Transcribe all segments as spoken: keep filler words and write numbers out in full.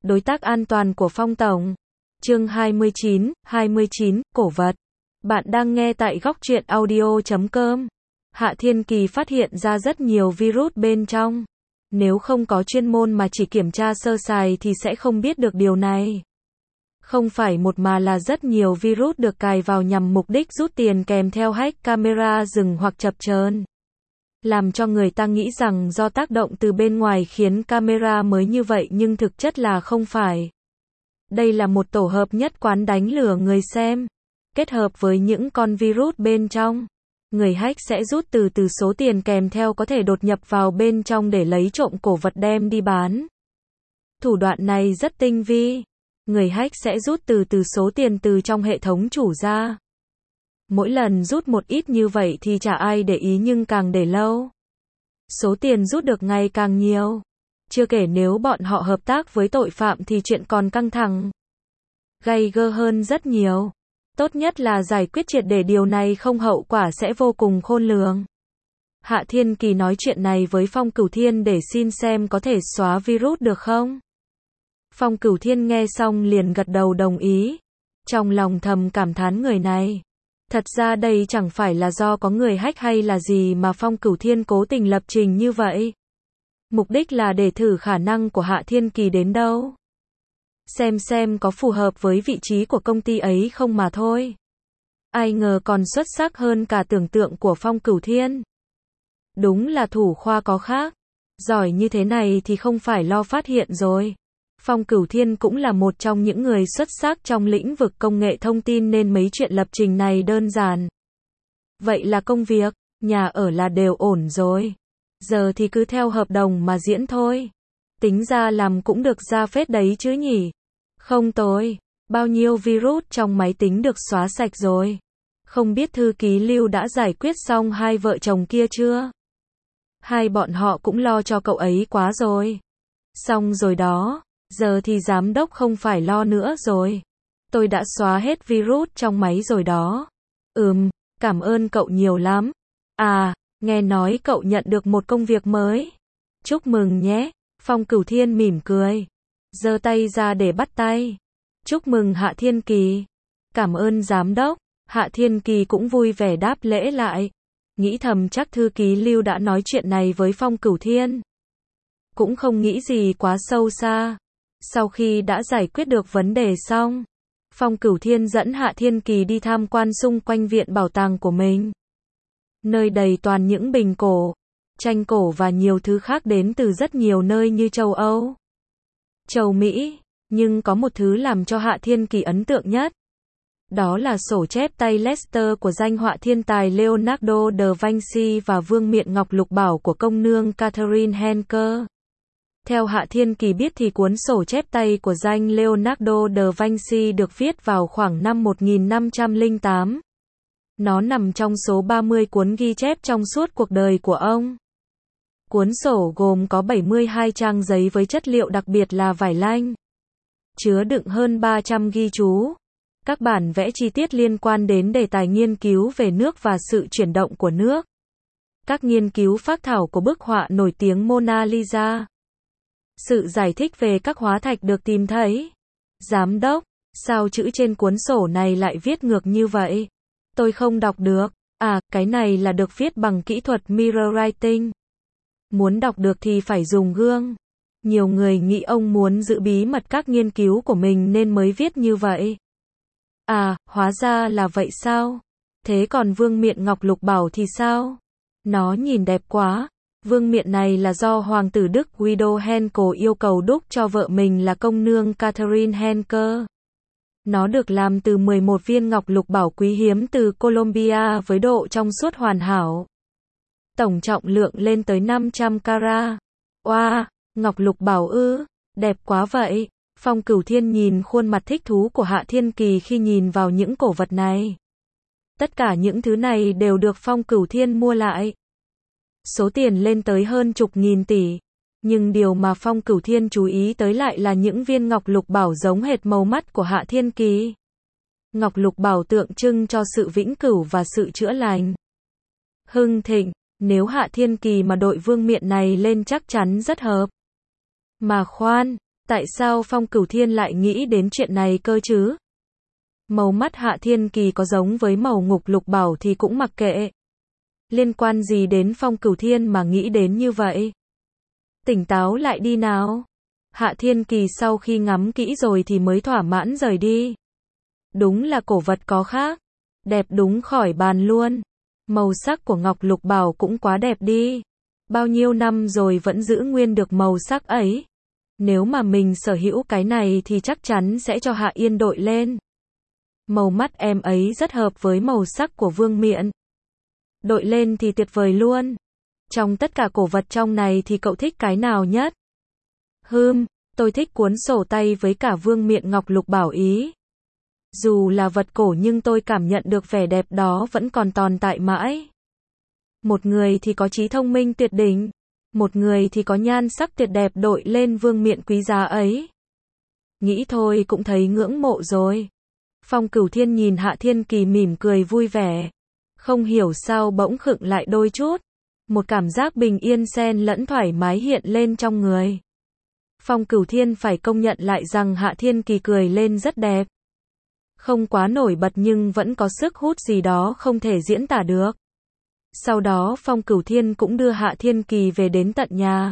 Đối tác an toàn của Phong Tổng. Chương hai mươi chín, hai mươi chín, cổ vật. Bạn đang nghe tại góc truyện audio chấm com. Hạ Thiên Kỳ phát hiện ra rất nhiều virus bên trong. Nếu không có chuyên môn mà chỉ kiểm tra sơ sài thì sẽ không biết được điều này. Không phải một mà là rất nhiều virus được cài vào nhằm mục đích rút tiền kèm theo hack camera dừng hoặc chập chờn. Làm cho người ta nghĩ rằng do tác động từ bên ngoài khiến camera mới như vậy nhưng thực chất là không phải. Đây là một tổ hợp nhất quán đánh lừa người xem. Kết hợp với những con virus bên trong. Người hack sẽ rút từ từ số tiền kèm theo có thể đột nhập vào bên trong để lấy trộm cổ vật đem đi bán. Thủ đoạn này rất tinh vi. Người hack sẽ rút từ từ số tiền từ trong hệ thống chủ ra. Mỗi lần rút một ít như vậy thì chả ai để ý nhưng càng để lâu. Số tiền rút được ngày càng nhiều. Chưa kể nếu bọn họ hợp tác với tội phạm thì chuyện còn căng thẳng. Gay gơ hơn rất nhiều. Tốt nhất là giải quyết triệt để điều này không hậu quả sẽ vô cùng khôn lường. Hạ Thiên Kỳ nói chuyện này với Phong Cửu Thiên để xin xem có thể xóa virus được không. Phong Cửu Thiên nghe xong liền gật đầu đồng ý. Trong lòng thầm cảm thán người này. Thật ra đây chẳng phải là do có người hack hay là gì mà Phong Cửu Thiên cố tình lập trình như vậy. Mục đích là để thử khả năng của Hạ Thiên Kỳ đến đâu. Xem xem có phù hợp với vị trí của công ty ấy không mà thôi. Ai ngờ còn xuất sắc hơn cả tưởng tượng của Phong Cửu Thiên. Đúng là thủ khoa có khác. Giỏi như thế này thì không phải lo phát hiện rồi. Phong Cửu Thiên cũng là một trong những người xuất sắc trong lĩnh vực công nghệ thông tin nên mấy chuyện lập trình này đơn giản. Vậy là công việc, nhà ở là đều ổn rồi. Giờ thì cứ theo hợp đồng mà diễn thôi. Tính ra làm cũng được ra phết đấy chứ nhỉ. Không tồi, bao nhiêu virus trong máy tính được xóa sạch rồi. Không biết thư ký Lưu đã giải quyết xong hai vợ chồng kia chưa? Hai bọn họ cũng lo cho cậu ấy quá rồi. Xong rồi đó. Giờ thì giám đốc không phải lo nữa rồi. Tôi đã xóa hết virus trong máy rồi đó. Ừm, cảm ơn cậu nhiều lắm. À, nghe nói cậu nhận được một công việc mới. Chúc mừng nhé. Phong Cửu Thiên mỉm cười. Giơ tay ra để bắt tay. Chúc mừng Hạ Thiên Kỳ. Cảm ơn giám đốc. Hạ Thiên Kỳ cũng vui vẻ đáp lễ lại. Nghĩ thầm chắc thư ký Lưu đã nói chuyện này với Phong Cửu Thiên. Cũng không nghĩ gì quá sâu xa. Sau khi đã giải quyết được vấn đề xong, Phong Cửu Thiên dẫn Hạ Thiên Kỳ đi tham quan xung quanh viện bảo tàng của mình. Nơi đầy toàn những bình cổ, tranh cổ và nhiều thứ khác đến từ rất nhiều nơi như châu Âu, châu Mỹ, nhưng có một thứ làm cho Hạ Thiên Kỳ ấn tượng nhất. Đó là sổ chép tay Leicester của danh họa thiên tài Leonardo da Vinci và vương miện ngọc lục bảo của công nương Catherine Henker. Theo Hạ Thiên Kỳ biết thì cuốn sổ chép tay của danh Leonardo da Vinci được viết vào khoảng năm một nghìn năm trăm lẻ tám. Nó nằm trong số ba mươi cuốn ghi chép trong suốt cuộc đời của ông. Cuốn sổ gồm có bảy mươi hai trang giấy với chất liệu đặc biệt là vải lanh. Chứa đựng hơn ba trăm ghi chú. Các bản vẽ chi tiết liên quan đến đề tài nghiên cứu về nước và sự chuyển động của nước. Các nghiên cứu phác thảo của bức họa nổi tiếng Mona Lisa. Sự giải thích về các hóa thạch được tìm thấy. Giám đốc, sao chữ trên cuốn sổ này lại viết ngược như vậy? Tôi không đọc được. À, cái này là được viết bằng kỹ thuật mirror writing. Muốn đọc được thì phải dùng gương. Nhiều người nghĩ ông muốn giữ bí mật các nghiên cứu của mình nên mới viết như vậy. À, hóa ra là vậy sao? Thế còn vương miện ngọc lục bảo thì sao? Nó nhìn đẹp quá. Vương miện này là do Hoàng tử Đức Guido Henkel yêu cầu đúc cho vợ mình là công nương Catherine Henker. Nó được làm từ mười một viên ngọc lục bảo quý hiếm từ Colombia với độ trong suốt hoàn hảo. Tổng trọng lượng lên tới năm trăm carat. Oa, wow, ngọc lục bảo ư, đẹp quá vậy. Phong Cửu Thiên nhìn khuôn mặt thích thú của Hạ Thiên Kỳ khi nhìn vào những cổ vật này. Tất cả những thứ này đều được Phong Cửu Thiên mua lại. Số tiền lên tới hơn chục nghìn tỷ. Nhưng điều mà Phong Cửu Thiên chú ý tới lại là những viên ngọc lục bảo giống hệt màu mắt của Hạ Thiên Kỳ. Ngọc lục bảo tượng trưng cho sự vĩnh cửu và sự chữa lành. Hưng thịnh, nếu Hạ Thiên Kỳ mà đội vương miện này lên chắc chắn rất hợp. Mà khoan, Tại sao Phong Cửu Thiên lại nghĩ đến chuyện này cơ chứ? Màu mắt Hạ Thiên Kỳ có giống với màu ngục lục bảo thì cũng mặc kệ. Liên quan gì đến Phong Cửu Thiên mà nghĩ đến như vậy? Tỉnh táo lại đi nào. Hạ Thiên Kỳ sau khi ngắm kỹ rồi thì mới thỏa mãn rời đi. Đúng là cổ vật có khác. Đẹp đúng khỏi bàn luôn. Màu sắc của ngọc lục bảo cũng quá đẹp đi. Bao nhiêu năm rồi vẫn giữ nguyên được màu sắc ấy. Nếu mà mình sở hữu cái này thì chắc chắn sẽ cho Hạ Yên đội lên. Màu mắt em ấy rất hợp với màu sắc của Vương Miện. Đội lên thì tuyệt vời luôn. Trong tất cả cổ vật trong này thì cậu thích cái nào nhất? Hừm, tôi thích cuốn sổ tay với cả Vương Miện ngọc lục bảo ý. Dù là vật cổ nhưng tôi cảm nhận được vẻ đẹp đó vẫn còn tồn tại mãi. Một người thì có trí thông minh tuyệt đỉnh, một người thì có nhan sắc tuyệt đẹp đội lên Vương Miện quý giá ấy. Nghĩ thôi cũng thấy ngưỡng mộ rồi. Phong Cửu Thiên nhìn Hạ Thiên Kỳ mỉm cười vui vẻ. Không hiểu sao bỗng khựng lại đôi chút. Một cảm giác bình yên xen lẫn thoải mái hiện lên trong người. Phong Cửu Thiên phải công nhận lại rằng Hạ Thiên Kỳ cười lên rất đẹp. Không quá nổi bật nhưng vẫn có sức hút gì đó không thể diễn tả được. Sau đó Phong Cửu Thiên cũng đưa Hạ Thiên Kỳ về đến tận nhà.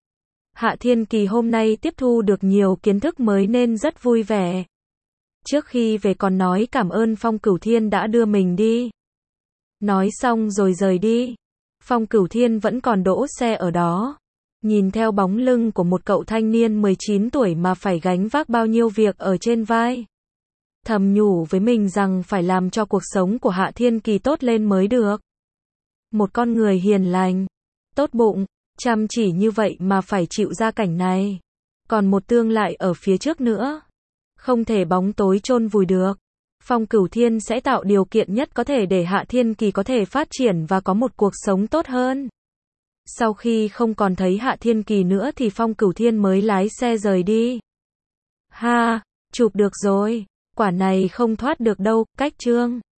Hạ Thiên Kỳ hôm nay tiếp thu được nhiều kiến thức mới nên rất vui vẻ. Trước khi về còn nói cảm ơn Phong Cửu Thiên đã đưa mình đi. Nói xong rồi rời đi. Phong Cửu Thiên vẫn còn đỗ xe ở đó. Nhìn theo bóng lưng của một cậu thanh niên mười chín tuổi mà phải gánh vác bao nhiêu việc ở trên vai. Thầm nhủ với mình rằng phải làm cho cuộc sống của Hạ Thiên Kỳ tốt lên mới được. Một con người hiền lành, tốt bụng, chăm chỉ như vậy mà phải chịu ra cảnh này. Còn một tương lai ở phía trước nữa. Không thể bóng tối chôn vùi được. Phong Cửu Thiên sẽ tạo điều kiện nhất có thể để Hạ Thiên Kỳ có thể phát triển và có một cuộc sống tốt hơn. Sau khi không còn thấy Hạ Thiên Kỳ nữa thì Phong Cửu Thiên mới lái xe rời đi. Ha, chụp được rồi. Quả này không thoát được đâu, cách chương.